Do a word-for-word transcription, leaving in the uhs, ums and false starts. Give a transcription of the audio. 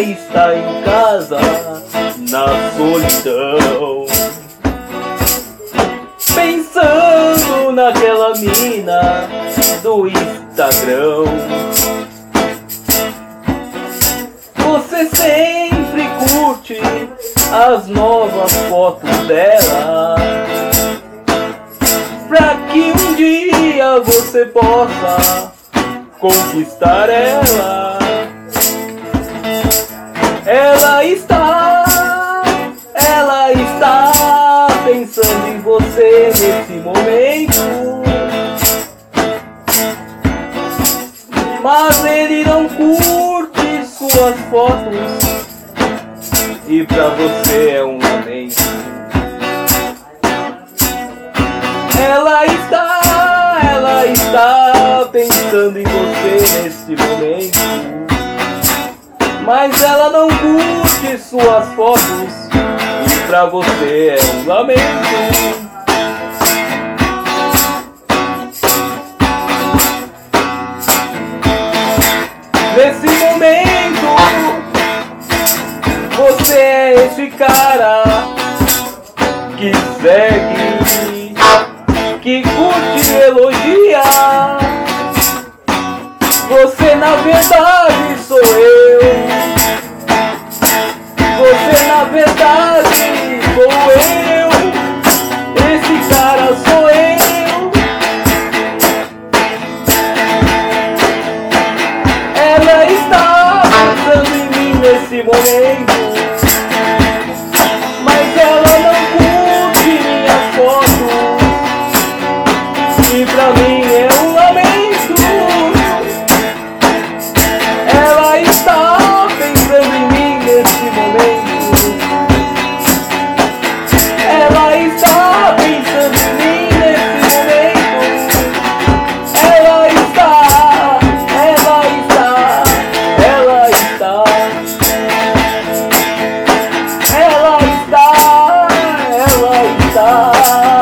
está em casa, na solidão, pensando naquela mina do Instagram. Você sempre curte as novas fotos dela, pra que um dia você possa conquistar ela. Ela está, ela está pensando em você nesse momento, mas ele não curte suas fotos e pra você é um lamento. Ela está, ela está pensando em você nesse momento, mas ela não curte suas fotos e pra você é um lamento. Nesse momento, você é esse cara que segue, que curte e elogia. Você na verdade sou eu, você na verdade sou eu, esse cara sou eu. Ela está pensando em mim nesse momento, mas ela não curte minhas fotos e pra mim é um lamento. Ela está pensando em mim nesse momento, ela está pensando em mim nesse momento. Ela está, ela está, ela está, ela está, ela está.